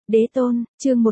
Đế tôn, chương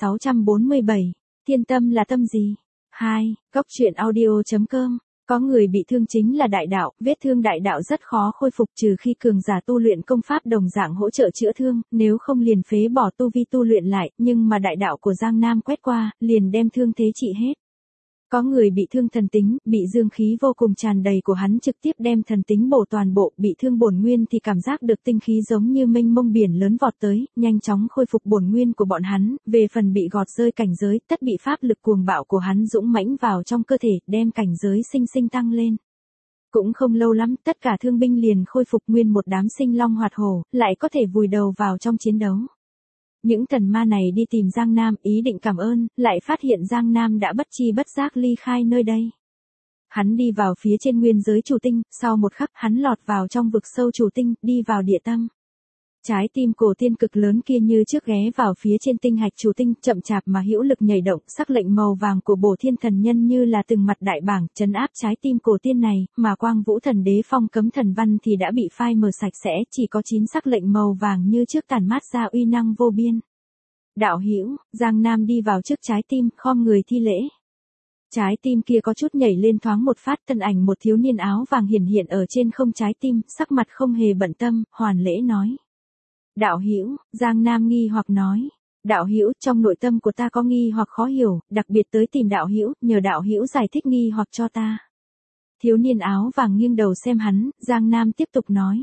1647, thiên tâm là tâm gì? 2, góc truyện audio.com. Có người bị thương chính là đại đạo, vết thương đại đạo rất khó khôi phục trừ khi cường giả tu luyện công pháp đồng dạng hỗ trợ chữa thương, nếu không liền phế bỏ tu vi tu luyện lại, nhưng mà đại đạo của Giang Nam quét qua, liền đem thương thế trị hết. Có người bị thương thần tính, bị dương khí vô cùng tràn đầy của hắn trực tiếp đem thần tính bổ toàn bộ, bị thương bổn nguyên thì cảm giác được tinh khí giống như mênh mông biển lớn vọt tới, nhanh chóng khôi phục bổn nguyên của bọn hắn, về phần bị gọt rơi cảnh giới, tất bị pháp lực cuồng bạo của hắn dũng mãnh vào trong cơ thể, đem cảnh giới sinh sinh tăng lên. Cũng không lâu lắm, tất cả thương binh liền khôi phục nguyên một đám sinh long hoạt hổ, lại có thể vùi đầu vào trong chiến đấu. Những thần ma này đi tìm Giang Nam ý định cảm ơn, lại phát hiện Giang Nam đã bất chi bất giác ly khai nơi đây. Hắn đi vào phía trên nguyên giới chủ tinh, sau một khắc hắn lọt vào trong vực sâu chủ tinh, đi vào địa tâm. Trái tim cổ tiên cực lớn kia như trước ghé vào phía trên tinh hạch chủ tinh, chậm chạp mà hữu lực nhảy động, sắc lệnh màu vàng của Bổ Thiên Thần Nhân như là từng mặt đại bảng, trấn áp trái tim cổ tiên này, mà Quang Vũ Thần Đế phong cấm thần văn thì đã bị phai mờ sạch sẽ, chỉ có 9 sắc lệnh màu vàng như trước tản mát ra uy năng vô biên. Đạo hữu, Giang Nam đi vào trước trái tim, khom người thi lễ. Trái tim kia có chút nhảy lên thoáng một phát, thân ảnh một thiếu niên áo vàng hiển hiện ở trên không trái tim, sắc mặt không hề bận tâm, hoàn lễ nói. Đạo hữu, Giang Nam nghi hoặc nói, đạo hữu, trong nội tâm của ta có nghi hoặc khó hiểu, đặc biệt tới tìm đạo hữu, nhờ đạo hữu giải thích nghi hoặc cho ta. Thiếu niên áo vàng nghiêng đầu xem hắn, Giang Nam tiếp tục nói.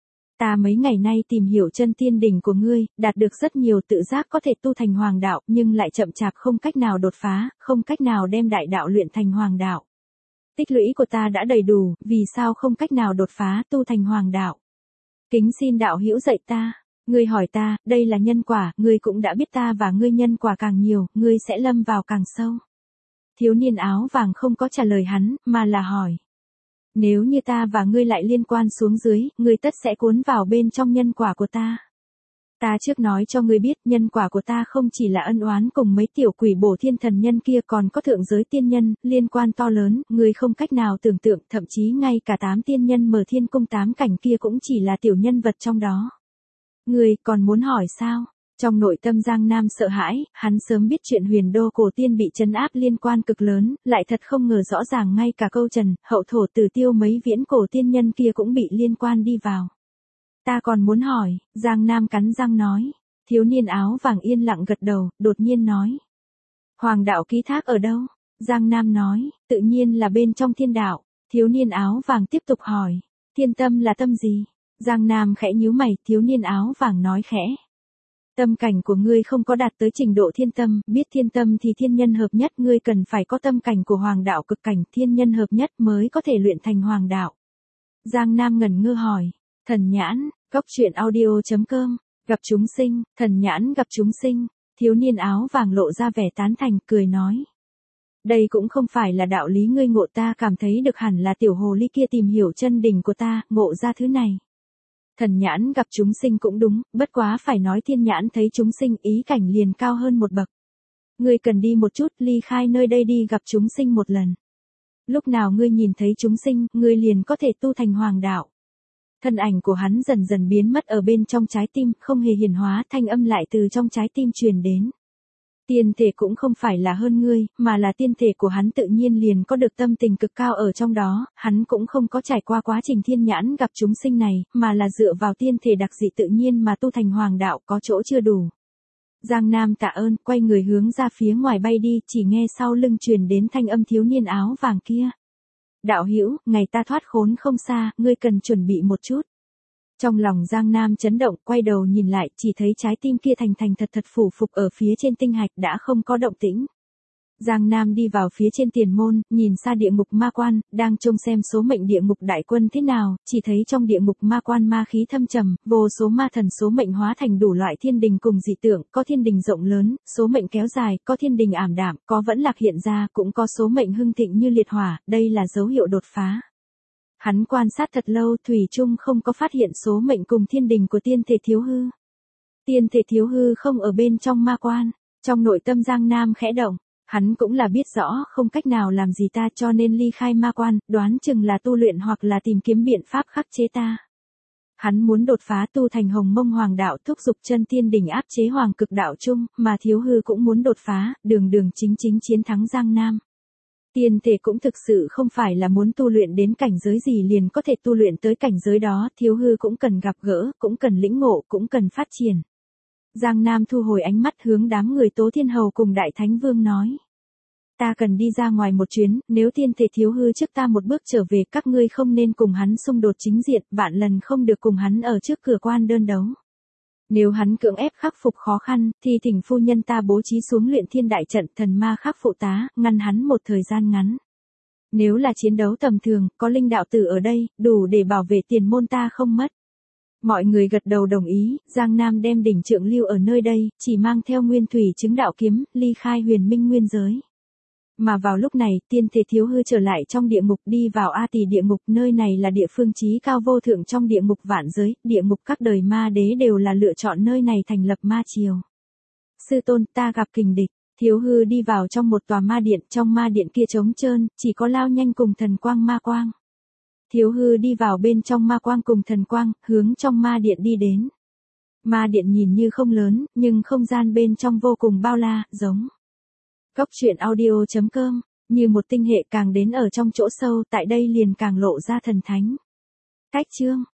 Ta mấy ngày nay tìm hiểu chân tiên đỉnh của ngươi, đạt được rất nhiều tự giác có thể tu thành hoàng đạo, nhưng lại chậm chạp không cách nào đột phá, không cách nào đem đại đạo luyện thành hoàng đạo. Tích lũy của ta đã đầy đủ, vì sao không cách nào đột phá tu thành hoàng đạo? Kính xin đạo hữu dạy ta. Ngươi hỏi ta, đây là nhân quả, ngươi cũng đã biết ta và ngươi nhân quả càng nhiều, ngươi sẽ lâm vào càng sâu. Thiếu niên áo vàng không có trả lời hắn, mà là hỏi. Nếu như ta và ngươi lại liên quan xuống dưới, ngươi tất sẽ cuốn vào bên trong nhân quả của ta. Ta trước nói cho ngươi biết, nhân quả của ta không chỉ là ân oán cùng mấy tiểu quỷ Bổ Thiên Thần Nhân kia, còn có thượng giới tiên nhân, liên quan to lớn, ngươi không cách nào tưởng tượng, thậm chí ngay cả 8 tiên nhân Mở Thiên Cung 8 cảnh kia cũng chỉ là tiểu nhân vật trong đó. Ngươi còn muốn hỏi sao? Trong nội tâm Giang Nam sợ hãi, hắn sớm biết chuyện Huyền Đô cổ tiên bị trấn áp liên quan cực lớn, lại thật không ngờ rõ ràng ngay cả câu Trần, Hậu Thổ Tử Tiêu mấy viễn cổ tiên nhân kia cũng bị liên quan đi vào. Ta còn muốn hỏi, Giang Nam cắn răng nói. Thiếu niên áo vàng yên lặng gật đầu, đột nhiên nói. Hoàng đạo ký thác ở đâu? Giang Nam nói, tự nhiên là bên trong thiên đạo. Thiếu niên áo vàng tiếp tục hỏi, thiên tâm là tâm gì? Giang Nam khẽ nhíu mày, thiếu niên áo vàng nói khẽ. Tâm cảnh của ngươi không có đạt tới trình độ thiên tâm, biết thiên tâm thì thiên nhân hợp nhất, ngươi cần phải có tâm cảnh của hoàng đạo cực cảnh, thiên nhân hợp nhất mới có thể luyện thành hoàng đạo. Giang Nam ngẩn ngơ hỏi, thần nhãn, góc truyện audio.com, gặp chúng sinh, thần nhãn gặp chúng sinh, thiếu niên áo vàng lộ ra vẻ tán thành, cười nói. Đây cũng không phải là đạo lý ngươi ngộ, ta cảm thấy được hẳn là tiểu hồ ly kia tìm hiểu chân đỉnh của ta, ngộ ra thứ này. Thần nhãn gặp chúng sinh cũng đúng, bất quá phải nói thiên nhãn thấy chúng sinh, ý cảnh liền cao hơn một bậc. Ngươi cần đi một chút, ly khai nơi đây đi gặp chúng sinh một lần. Lúc nào ngươi nhìn thấy chúng sinh, ngươi liền có thể tu thành hoàng đạo. Thân ảnh của hắn dần dần biến mất ở bên trong trái tim, không hề hiển hóa, thanh âm lại từ trong trái tim truyền đến. Tiên thể cũng không phải là hơn ngươi, mà là tiên thể của hắn tự nhiên liền có được tâm tình cực cao ở trong đó, hắn cũng không có trải qua quá trình thiên nhãn gặp chúng sinh này, mà là dựa vào tiên thể đặc dị tự nhiên mà tu thành hoàng đạo, có chỗ chưa đủ. Giang Nam tạ ơn, quay người hướng ra phía ngoài bay đi, chỉ nghe sau lưng truyền đến thanh âm thiếu niên áo vàng kia. Đạo hữu, ngày ta thoát khốn không xa, ngươi cần chuẩn bị một chút. Trong lòng Giang Nam chấn động, quay đầu nhìn lại, chỉ thấy trái tim kia thành thành thật thật phủ phục ở phía trên tinh hạch đã không có động tĩnh. Giang Nam đi vào phía trên tiền môn, nhìn xa địa ngục ma quan, đang trông xem số mệnh địa ngục đại quân thế nào, chỉ thấy trong địa ngục ma quan ma khí thâm trầm, vô số ma thần số mệnh hóa thành đủ loại thiên đình cùng dị tượng, có thiên đình rộng lớn, số mệnh kéo dài, có thiên đình ảm đạm, có vẫn lạc hiện ra, cũng có số mệnh hưng thịnh như liệt hỏa, đây là dấu hiệu đột phá. Hắn quan sát thật lâu, thủy chung không có phát hiện số mệnh cùng thiên đình của tiên thể thiếu hư. Tiên thể thiếu hư không ở bên trong ma quan, trong nội tâm Giang Nam khẽ động, hắn cũng là biết rõ không cách nào làm gì ta cho nên ly khai ma quan, đoán chừng là tu luyện hoặc là tìm kiếm biện pháp khắc chế ta. Hắn muốn đột phá tu thành Hồng Mông Hoàng đạo, thúc giục chân tiên đỉnh áp chế Hoàng Cực đạo chung, mà Thiếu Hư cũng muốn đột phá, đường đường chính chính chiến thắng Giang Nam. Tiên thể cũng thực sự không phải là muốn tu luyện đến cảnh giới gì liền có thể tu luyện tới cảnh giới đó, Thiếu Hư cũng cần gặp gỡ, cũng cần lĩnh ngộ, cũng cần phát triển. Giang Nam thu hồi ánh mắt hướng đám người Tố Thiên Hầu cùng Đại Thánh Vương nói. Ta cần đi ra ngoài một chuyến, nếu tiên thể Thiếu Hư trước ta một bước trở về, các ngươi không nên cùng hắn xung đột chính diện, vạn lần không được cùng hắn ở trước cửa quan đơn đấu. Nếu hắn cưỡng ép khắc phục khó khăn, thì thỉnh phu nhân ta bố trí xuống luyện thiên đại trận, thần ma khắc phụ tá, ngăn hắn một thời gian ngắn. Nếu là chiến đấu tầm thường, có linh đạo tử ở đây, đủ để bảo vệ tiền môn ta không mất. Mọi người gật đầu đồng ý, Giang Nam đem đỉnh trượng lưu ở nơi đây, chỉ mang theo nguyên thủy chứng đạo kiếm, ly khai huyền minh nguyên giới. Mà vào lúc này, tiên thể Thiếu Hư trở lại trong địa ngục, đi vào A Tỳ địa ngục, nơi này là địa phương chí cao vô thượng trong địa ngục vạn giới, địa ngục các đời ma đế đều là lựa chọn nơi này thành lập ma triều. Sư tôn, ta gặp kình địch. Thiếu Hư đi vào trong một tòa ma điện, trong ma điện kia trống trơn, chỉ có lao nhanh cùng thần quang ma quang. Thiếu Hư đi vào bên trong ma quang cùng thần quang, hướng trong ma điện đi đến. Ma điện nhìn như không lớn, nhưng không gian bên trong vô cùng bao la, giống Cốc truyện audio.com, như một tinh hệ càng đến ở trong chỗ sâu, tại đây liền càng lộ ra thần thánh. Cách chương